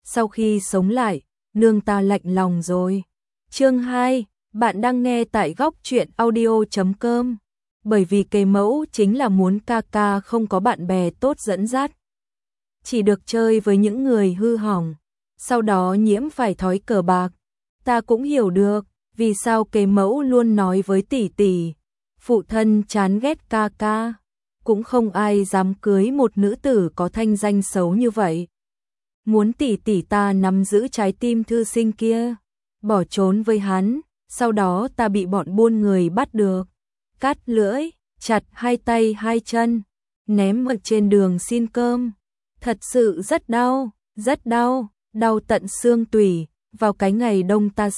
sau khi sống lại, nương ta lạnh lòng rồi. Chương 2, bạn đang nghe tại góc truyện audio.com. Bởi vì cây mẫu chính là muốn ca ca không có bạn bè tốt dẫn dắt, chỉ được chơi với những người hư hỏng, sau đó nhiễm phải thói cờ bạc. Ta cũng hiểu được vì sao cây mẫu luôn nói với tỷ tỷ, phụ thân chán ghét ca ca, cũng không ai dám cưới một nữ tử có thanh danh xấu như vậy. Muốn tỷ tỷ ta nắm giữ trái tim thư sinh kia, bỏ trốn với hắn, sau đó ta bị bọn buôn người bắt được, cắt lưỡi, chặt hai tay hai chân, ném ở trên đường xin cơm. Thật sự rất đau, đau tận xương tủy, vào cái ngày đông ta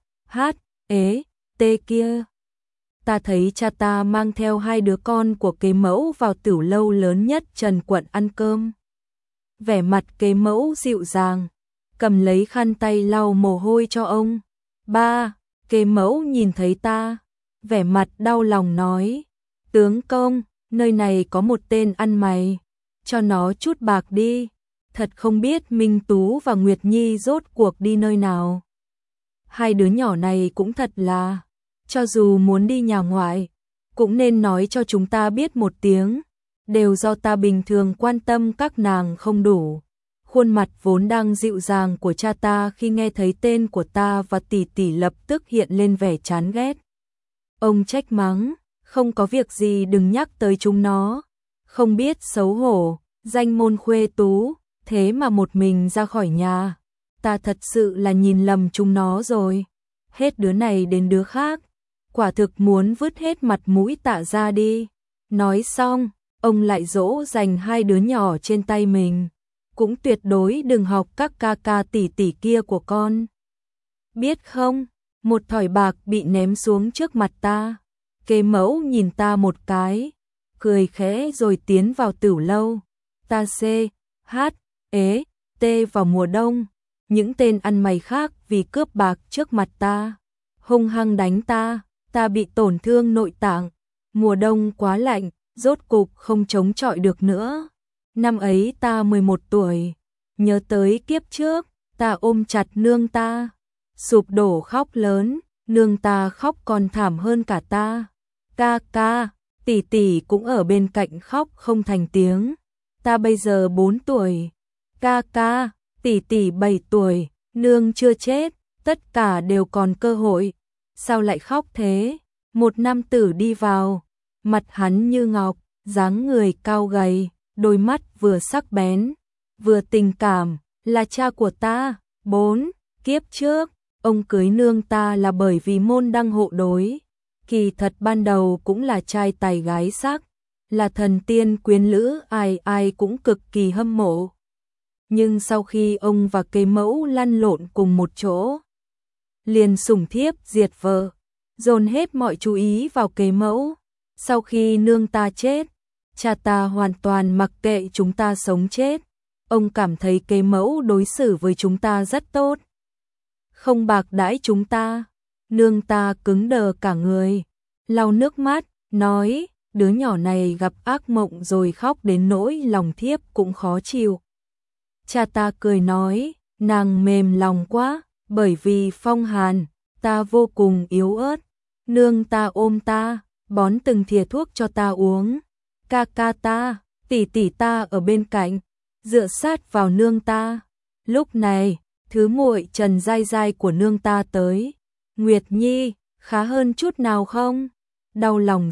CHT kia. Ta thấy cha ta mang theo 2 đứa con của kế mẫu vào tửu lâu lớn nhất Trần quận ăn cơm. Vẻ mặt kế mẫu dịu dàng, cầm lấy khăn tay lau mồ hôi cho ông. Ba, kế mẫu nhìn thấy ta, vẻ mặt đau lòng nói, tướng công, nơi này có một tên ăn mày, cho nó chút bạc đi, thật không biết Minh Tú và Nguyệt Nhi rốt cuộc đi nơi nào. 2 đứa nhỏ này cũng thật là, cho dù muốn đi nhà ngoại, cũng nên nói cho chúng ta biết một tiếng, đều do ta bình thường quan tâm các nàng không đủ. Khuôn mặt vốn đang dịu dàng của cha ta khi nghe thấy tên của ta và tỷ tỷ lập tức hiện lên vẻ chán ghét. Ông trách mắng, không có việc gì đừng nhắc tới chúng nó, không biết xấu hổ, danh môn khuê tú, thế mà một mình ra khỏi nhà. Ta thật sự là nhìn lầm chúng nó rồi, hết đứa này đến đứa khác, quả thực muốn vứt hết mặt mũi Tạ ra đi. Nói xong, ông lại dỗ dành 2 đứa nhỏ trên tay mình, cũng tuyệt đối đừng học các ca ca tỷ tỷ kia của con. Biết không, một thỏi bạc bị ném xuống trước mặt ta, kế mẫu nhìn ta một cái, cười khẽ rồi tiến vào tửu lâu. Ta CHT vào mùa đông, những tên ăn mày khác vì cướp bạc trước mặt ta, hung hăng đánh ta, ta bị tổn thương nội tạng, mùa đông quá lạnh, rốt cục không chống chọi được nữa. Năm ấy ta 11 tuổi, nhớ tới kiếp trước, ta ôm chặt nương ta, sụp đổ khóc lớn, nương ta khóc còn thảm hơn cả ta. Ca ca, tỷ tỷ cũng ở bên cạnh khóc không thành tiếng. Ta bây giờ 4 tuổi, ca ca, tỷ tỷ 7 tuổi, nương chưa chết, tất cả đều còn cơ hội. Sao lại khóc thế? Một nam tử đi vào, mặt hắn như ngọc, dáng người cao gầy, đôi mắt vừa sắc bén, vừa tình cảm, là cha của ta. 4. Kiếp trước, ông cưới nương ta là bởi vì môn đăng hộ đối, kỳ thật ban đầu cũng là trai tài gái sắc, là thần tiên quyến lữ ai ai cũng cực kỳ hâm mộ. Nhưng sau khi ông và kế mẫu lăn lộn cùng một chỗ, liền sủng thiếp diệt vợ, dồn hết mọi chú ý vào kế mẫu. Sau khi nương ta chết, cha ta hoàn toàn mặc kệ chúng ta sống chết. Ông cảm thấy kế mẫu đối xử với chúng ta rất tốt, không bạc đãi chúng ta. Nương ta cứng đờ cả người, lau nước mắt, nói, đứa nhỏ này gặp ác mộng rồi khóc đến nỗi lòng thiếp cũng khó chịu. Cha ta cười nói, nàng mềm lòng quá, bởi vì phong hàn, ta vô cùng yếu ớt. Nương ta ôm ta, bón từng thìa thuốc cho ta uống. Ca ca ta, tỷ tỷ ta ở bên cạnh, dựa sát vào nương ta. Lúc này, thứ muội Trần Giai Giai của nương ta tới. Nguyệt Nhi, khá hơn chút nào không? Đau lòng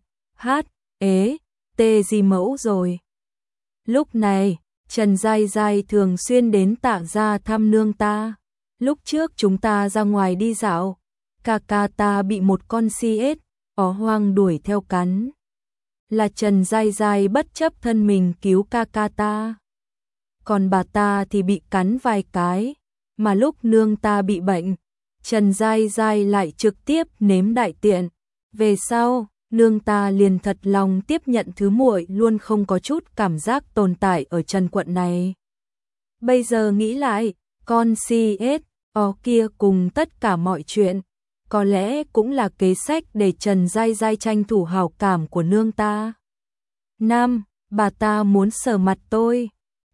CHT gì mẫu rồi. Lúc này, Trần Giai Giai thường xuyên đến Tạ gia thăm nương ta. Lúc trước chúng ta ra ngoài đi dạo, ca ca ta bị một con CS ó hoang đuổi theo cắn. Là Trần Giai Giai bất chấp thân mình cứu ca ca ta. Còn bà ta thì bị cắn vài cái, mà lúc nương ta bị bệnh, Trần Giai Giai lại trực tiếp nếm đại tiện. Về sau, nương ta liền thật lòng tiếp nhận thứ muội luôn không có chút cảm giác tồn tại ở Trần quận này. Bây giờ nghĩ lại, con CS ó kia cùng tất cả mọi chuyện, có lẽ cũng là kế sách để Trần Giai Giai tranh thủ hảo cảm của nương ta. 5. Bà ta muốn sờ mặt tôi.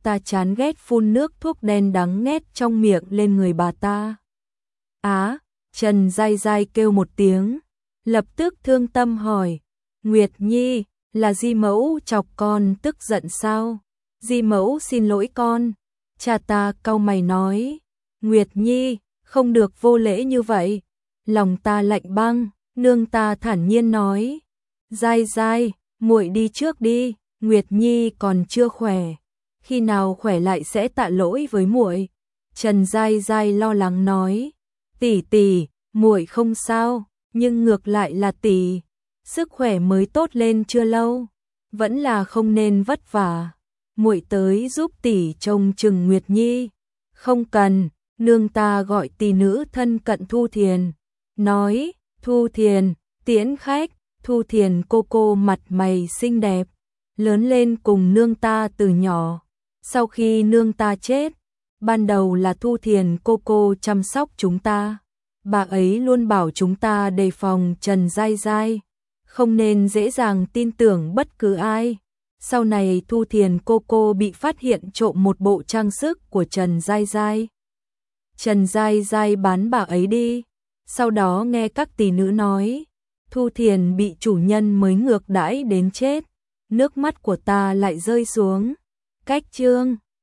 ta chán ghét phun nước thuốc đen đắng nghét trong miệng lên người bà ta. Á, Trần Giai Giai kêu một tiếng, lập tức thương tâm hỏi, Nguyệt Nhi, là Di mẫu chọc con tức giận sao? Di mẫu xin lỗi con. Cha ta cau mày nói, Nguyệt Nhi, không được vô lễ như vậy. Lòng ta lạnh băng, nương ta thản nhiên nói, Giai Giai, muội đi trước đi, Nguyệt Nhi còn chưa khỏe, khi nào khỏe lại sẽ tạ lỗi với muội. Trần Giai Giai lo lắng nói, tỷ tỷ, muội không sao, nhưng ngược lại là tỷ, sức khỏe mới tốt lên chưa lâu, vẫn là không nên vất vả. Muội tới giúp tỷ trông chừng Nguyệt Nhi. Không cần, nương ta gọi tỷ nữ thân cận Thu Thiền, nói, Thu Thiền, tiễn khách. Thu Thiền cô mặt mày xinh đẹp, lớn lên cùng nương ta từ nhỏ. Sau khi nương ta chết, ban đầu là Thu Thiền cô chăm sóc chúng ta. Bà ấy luôn bảo chúng ta đề phòng Trần Giai Giai, không nên dễ dàng tin tưởng bất cứ ai. Sau này Thu Thiền cô bị phát hiện trộm một bộ trang sức của Trần Giai Giai. Trần Giai Giai bán bà ấy đi. Sau đó nghe các tỷ nữ nói, Thu Thiền bị chủ nhân mới ngược đãi đến chết. Nước mắt của ta lại rơi xuống. Cách chương